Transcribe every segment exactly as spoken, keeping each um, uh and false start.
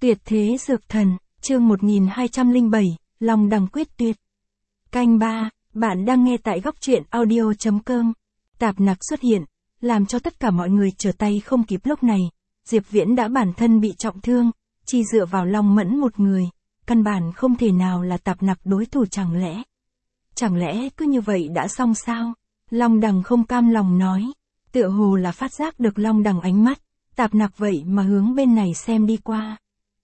Tuyệt thế dược thần, chương một nghìn hai trăm lẻ bảy, Long đằng quyết tuyệt. Canh ba, bạn đang nghe tại góc truyện audio chấm com. Tạp nặc xuất hiện, làm cho tất cả mọi người trở tay không kịp. Lúc này, Diệp Viễn đã bản thân bị trọng thương, chỉ dựa vào Long Mẫn một người, căn bản không thể nào là Tạp nặc đối thủ. Chẳng lẽ, chẳng lẽ cứ như vậy đã xong sao? Long đằng không cam lòng nói, tựa hồ là phát giác được Long đằng ánh mắt, Tạp nặc vậy mà hướng bên này xem đi qua.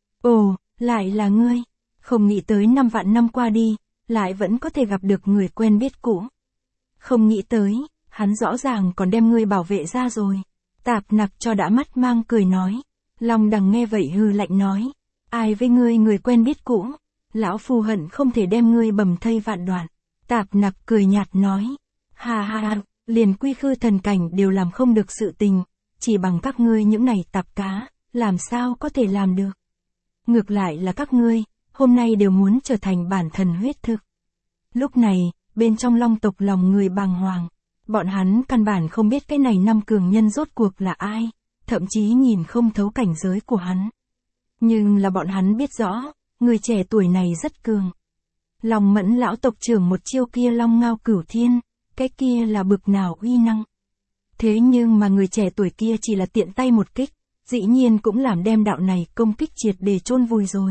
Ồ, lại là ngươi, không nghĩ tới năm vạn năm qua đi, lại vẫn có thể gặp được người quen biết cũ. Không nghĩ tới, hắn rõ ràng còn đem ngươi bảo vệ ra rồi. Tạp nặc cho đã mắt mang cười nói. Long đằng nghe vậy hừ lạnh nói, ai với ngươi người quen biết cũ, lão phu hận không thể đem ngươi bầm thây vạn đoạn. Tạp nặc cười nhạt nói, ha ha ha, liền quy khư thần cảnh đều làm không được sự tình, chỉ bằng các ngươi những này tạp cá, làm sao có thể làm được. Ngược lại là các ngươi, hôm nay đều muốn trở thành bản thần huyết thực. Lúc này, bên trong Long tộc lòng người bàng hoàng, bọn hắn căn bản không biết cái này năm cường nhân rốt cuộc là ai, thậm chí nhìn không thấu cảnh giới của hắn. Nhưng là bọn hắn biết rõ, người trẻ tuổi này rất cường. Long Mẫn lão tộc trưởng một chiêu kia Long Ngao Cửu Thiên, cái kia là bực nào uy năng. Thế nhưng mà người trẻ tuổi kia chỉ là tiện tay một kích, dĩ nhiên cũng làm đem đạo này công kích triệt để chôn vùi rồi.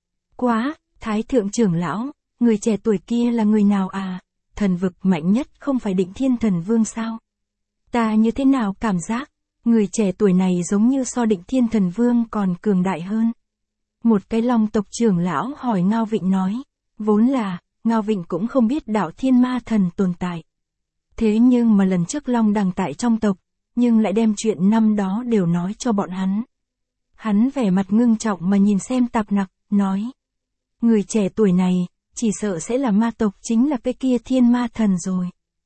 Quá, Thái thượng trưởng lão, người trẻ tuổi kia là người nào à? Thần vực mạnh nhất không phải Định Thiên Thần Vương sao? Ta như thế nào cảm giác, người trẻ tuổi này giống như so Định Thiên Thần Vương còn cường đại hơn. Một cái Long tộc trưởng lão hỏi Ngao Vịnh nói, vốn là, Ngao Vịnh cũng không biết đạo Thiên Ma Thần tồn tại. Thế nhưng mà lần trước Long đằng tại trong tộc, nhưng lại đem chuyện năm đó đều nói cho bọn hắn. Hắn vẻ mặt ngưng trọng mà nhìn xem Tạp nặc, nói. Người trẻ tuổi này, chỉ sợ sẽ là ma tộc chính là cái kia Thiên Ma Thần rồi.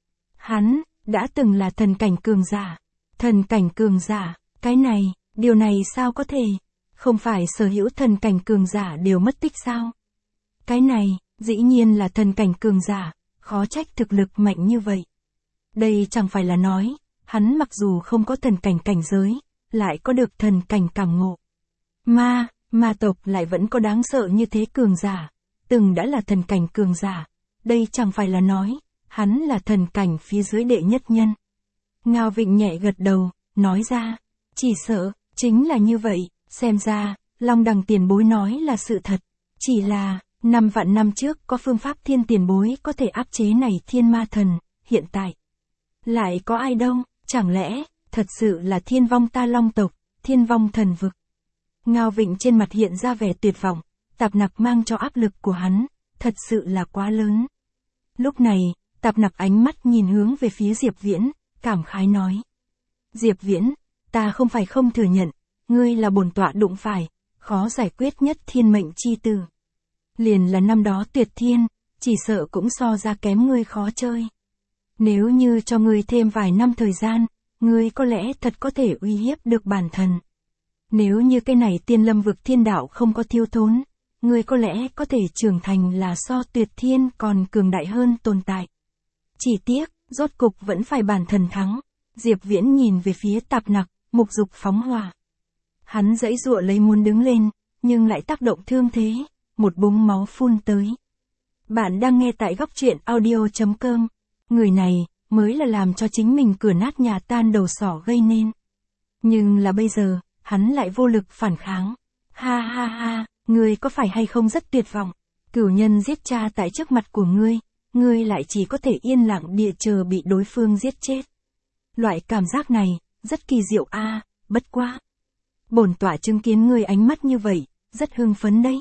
Hắn, đã từng là thần cảnh cường giả. Thần cảnh cường giả, cái này, điều này sao có thể? Không phải sở hữu thần cảnh cường giả đều mất tích sao? Cái này, dĩ nhiên là thần cảnh cường giả, khó trách thực lực mạnh như vậy. Đây chẳng phải là nói, hắn mặc dù không có thần cảnh cảnh giới, lại có được thần cảnh cảm ngộ. Ma, ma tộc lại vẫn có đáng sợ như thế cường giả, từng đã là thần cảnh cường giả, đây chẳng phải là nói, hắn là thần cảnh phía dưới đệ nhất nhân. Ngao Vịnh nhẹ gật đầu, nói ra, chỉ sợ, chính là như vậy, xem ra, Long đằng tiền bối nói là sự thật, chỉ là, năm vạn năm trước có phương pháp thiên tiền bối có thể áp chế này Thiên Ma Thần, hiện tại. Lại có ai đâu, chẳng lẽ, thật sự là thiên vong ta Long tộc, thiên vong thần vực. Ngao Vịnh trên mặt hiện ra vẻ tuyệt vọng, Tạp nặc mang cho áp lực của hắn, thật sự là quá lớn. Lúc này, Tạp nặc ánh mắt nhìn hướng về phía Diệp Viễn, cảm khái nói. Diệp Viễn, ta không phải không thừa nhận, ngươi là bổn tọa đụng phải, khó giải quyết nhất thiên mệnh chi tử. Liền là năm đó Tuyệt Thiên, chỉ sợ cũng so ra kém ngươi khó chơi. Nếu như cho ngươi thêm vài năm thời gian, ngươi có lẽ thật có thể uy hiếp được bản thần. Nếu như cái này Tiên Lâm vực thiên đạo không có thiếu thốn, ngươi có lẽ có thể trưởng thành là so Tuyệt Thiên còn cường đại hơn tồn tại. Chỉ tiếc, rốt cục vẫn phải bản thần thắng. Diệp Viễn nhìn về phía Tạp nặc, mục dục phóng hỏa. Hắn giãy giụa lấy muốn đứng lên, nhưng lại tác động thương thế, một búng máu phun tới. Bạn đang nghe tại góc truyện audio chấm com. Người này, mới là làm cho chính mình cửa nát nhà tan đầu sỏ gây nên. Nhưng là bây giờ, hắn lại vô lực phản kháng. Ha ha ha, ngươi có phải hay không rất tuyệt vọng? Cửu nhân giết cha tại trước mặt của ngươi, ngươi lại chỉ có thể yên lặng địa chờ bị đối phương giết chết. Loại cảm giác này, rất kỳ diệu a, à, bất quá. Bổn tọa chứng kiến ngươi ánh mắt như vậy, rất hưng phấn đấy.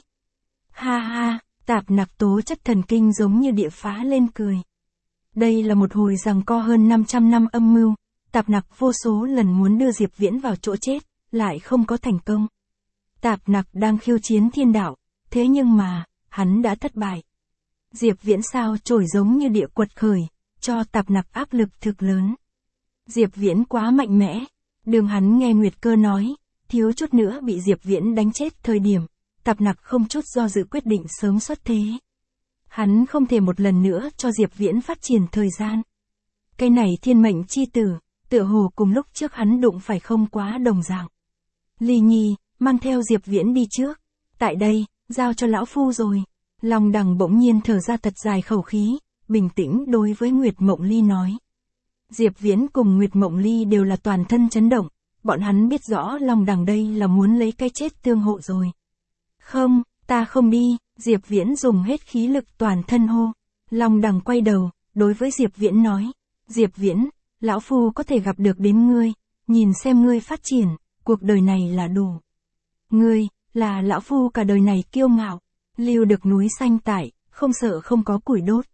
Ha ha, Tạp nặc tố chất thần kinh giống như địa phá lên cười. Đây là một hồi giằng co hơn năm trăm năm âm mưu, Tạp nặc vô số lần muốn đưa Diệp Viễn vào chỗ chết, lại không có thành công. Tạp nặc đang khiêu chiến thiên đạo, thế nhưng mà, hắn đã thất bại. Diệp Viễn sao trổi giống như địa quật khởi, cho Tạp nặc áp lực thực lớn. Diệp Viễn quá mạnh mẽ, đường hắn nghe Nguyệt Cơ nói, thiếu chút nữa bị Diệp Viễn đánh chết thời điểm, Tạp nặc không chút do dự quyết định sớm xuất thế. Hắn không thể một lần nữa cho Diệp Viễn phát triển thời gian. Cái này thiên mệnh chi tử, tựa hồ cùng lúc trước hắn đụng phải không quá đồng dạng. Ly Nhi, mang theo Diệp Viễn đi trước. Tại đây, giao cho lão phu rồi. Long Đằng bỗng nhiên thở ra thật dài khẩu khí, bình tĩnh đối với Nguyệt Mộng Ly nói. Diệp Viễn cùng Nguyệt Mộng Ly đều là toàn thân chấn động, bọn hắn biết rõ Long Đằng đây là muốn lấy cái chết tương hộ rồi. Không, ta không đi, Diệp Viễn dùng hết khí lực toàn thân hô. Long Đằng quay đầu, đối với Diệp Viễn nói. Diệp Viễn, lão phu có thể gặp được đến ngươi, nhìn xem ngươi phát triển, cuộc đời này là đủ. Ngươi, là lão phu cả đời này kiêu ngạo, lưu được núi xanh tại, không sợ không có củi đốt.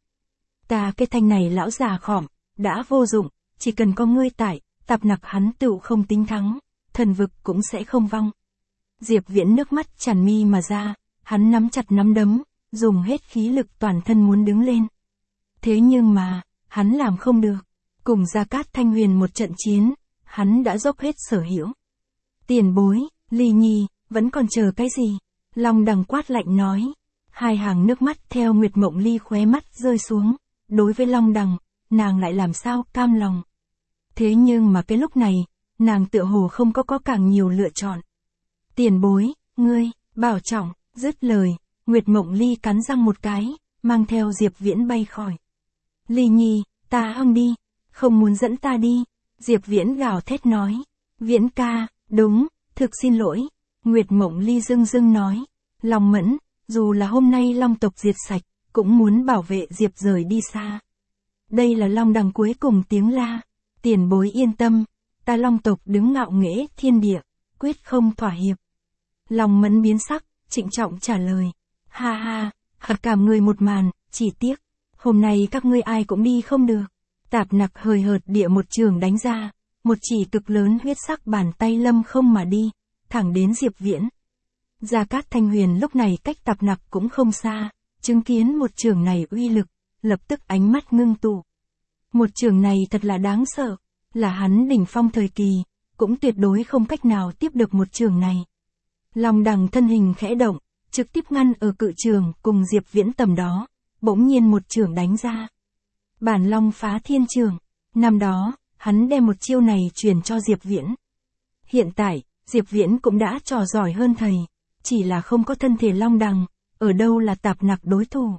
Ta cái thanh này lão già khỏm, đã vô dụng, chỉ cần có ngươi tại, Tạp Nặc hắn tựu không tính thắng, thần vực cũng sẽ không vong. Diệp Viễn nước mắt tràn mi mà ra, hắn nắm chặt nắm đấm, dùng hết khí lực toàn thân muốn đứng lên. Thế nhưng mà, hắn làm không được, cùng Gia Cát Thanh Huyền một trận chiến, hắn đã dốc hết sở hữu. Tiền bối, Ly Nhi, vẫn còn chờ cái gì? Long Đằng quát lạnh nói. Hai hàng nước mắt theo Nguyệt Mộng Ly khóe mắt rơi xuống. Đối với Long Đằng, nàng lại làm sao cam lòng. Thế nhưng mà cái lúc này, nàng tựa hồ không có có càng nhiều lựa chọn. Tiền bối, ngươi, bảo trọng, dứt lời, Nguyệt Mộng Ly cắn răng một cái, mang theo Diệp Viễn bay khỏi. Ly Nhi, ta hông đi, không muốn dẫn ta đi. Diệp Viễn gào thét nói. Viễn ca, đúng, thực xin lỗi. Nguyệt Mộng Ly dưng dưng nói. Long Mẫn, dù là hôm nay Long tộc diệt sạch, cũng muốn bảo vệ Diệp rời đi xa. Đây là Long Đằng cuối cùng tiếng la. Tiền bối yên tâm, ta Long tộc đứng ngạo nghễ thiên địa, quyết không thỏa hiệp. Long Mẫn biến sắc, trịnh trọng trả lời. Ha ha, hạt cảm người một màn, chỉ tiếc. Hôm nay các ngươi ai cũng đi không được. Tạp Nặc hời hợt địa một trường đánh ra, một chỉ cực lớn huyết sắc bàn tay lâm không mà đi, thẳng đến Diệp Viễn. Gia Cát Thanh Huyền lúc này cách Tạp Nặc cũng không xa, chứng kiến một trường này uy lực, lập tức ánh mắt ngưng tụ. Một trường này thật là đáng sợ, là hắn đỉnh phong thời kỳ, cũng tuyệt đối không cách nào tiếp được một trường này. Long Đằng thân hình khẽ động, trực tiếp ngăn ở cự trường cùng Diệp Viễn tầm đó, bỗng nhiên một trường đánh ra. Bản Long phá thiên trường, năm đó, hắn đem một chiêu này truyền cho Diệp Viễn. Hiện tại, Diệp Viễn cũng đã trò giỏi hơn thầy, chỉ là không có thân thể Long Đằng, ở đâu là Tạp Nặc đối thủ.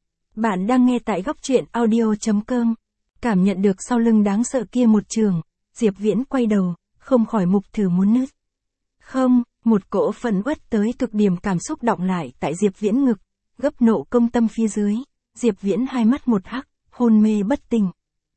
Bạn đang nghe tại góc truyện audio chấm com, cảm nhận được sau lưng đáng sợ kia một trường, Diệp Viễn quay đầu, không khỏi mục thử muốn nứt. Không, một cỗ phẫn uất tới cực điểm cảm xúc đọng lại tại Diệp Viễn ngực, gấp nộ công tâm phía dưới, Diệp Viễn hai mắt một hắc, hôn mê bất tỉnh.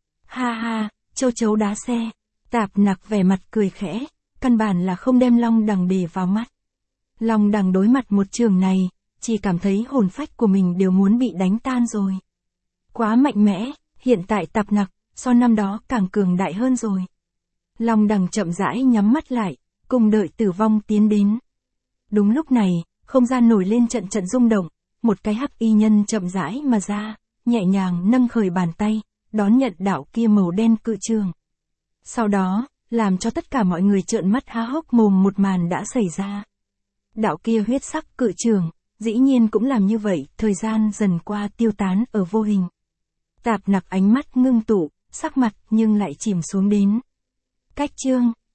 Ha ha, châu chấu đá xe, Tạp Nặc vẻ mặt cười khẽ, căn bản là không đem Long Đằng để vào mắt. Long Đằng đối mặt một trường này, chỉ cảm thấy hồn phách của mình đều muốn bị đánh tan rồi. Quá mạnh mẽ, hiện tại Tạp Nặc, so năm đó càng cường đại hơn rồi. Long Đằng chậm rãi nhắm mắt lại, cùng đợi tử vong tiến đến. Đúng lúc này, không gian nổi lên trận trận rung động, một cái hắc y nhân chậm rãi mà ra, nhẹ nhàng nâng khởi bàn tay, đón nhận đạo kia màu đen cự trường. Sau đó, làm cho tất cả mọi người trợn mắt há hốc mồm một màn đã xảy ra. Đạo kia huyết sắc cự trường, dĩ nhiên cũng làm như vậy, thời gian dần qua tiêu tán ở vô hình. Tạp Nặc ánh mắt ngưng tụ, sắc mặt nhưng lại chìm xuống đến. Cách chương